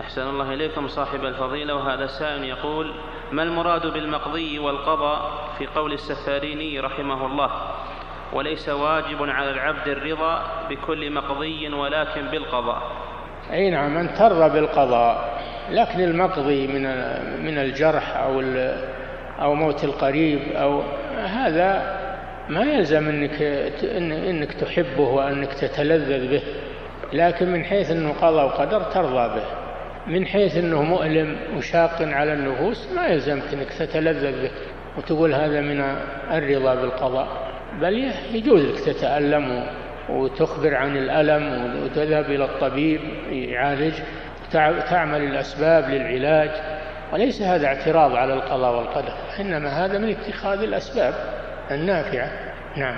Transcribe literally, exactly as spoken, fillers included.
أحسن الله إليكم صاحب الفضيلة. وهذا سائل يقول: ما المراد بالمقضي والقضاء في قول السفاريني رحمه الله: وليس واجب على العبد الرضا بكل مقضي ولكن بالقضاء؟ أي نعم، أن ترضى بالقضاء، لكن المقضي من من الجرح أو أو موت القريب أو هذا ما يلزم أنك أنك تحبه وأنك تتلذذ به، لكن من حيث أنه قضاء وقدر ترضى به. من حيث أنه مؤلم وشاق على النفوس ما يلزمك أنك تتلذذ به وتقول هذا من الرضا بالقضاء، بل يجوز لك تتألم وتخبر عن الألم وتذهب إلى الطبيب يعالج، تعمل الأسباب للعلاج، وليس هذا اعتراض على القضاء والقدر، إنما هذا من اتخاذ الأسباب النافعة. نعم.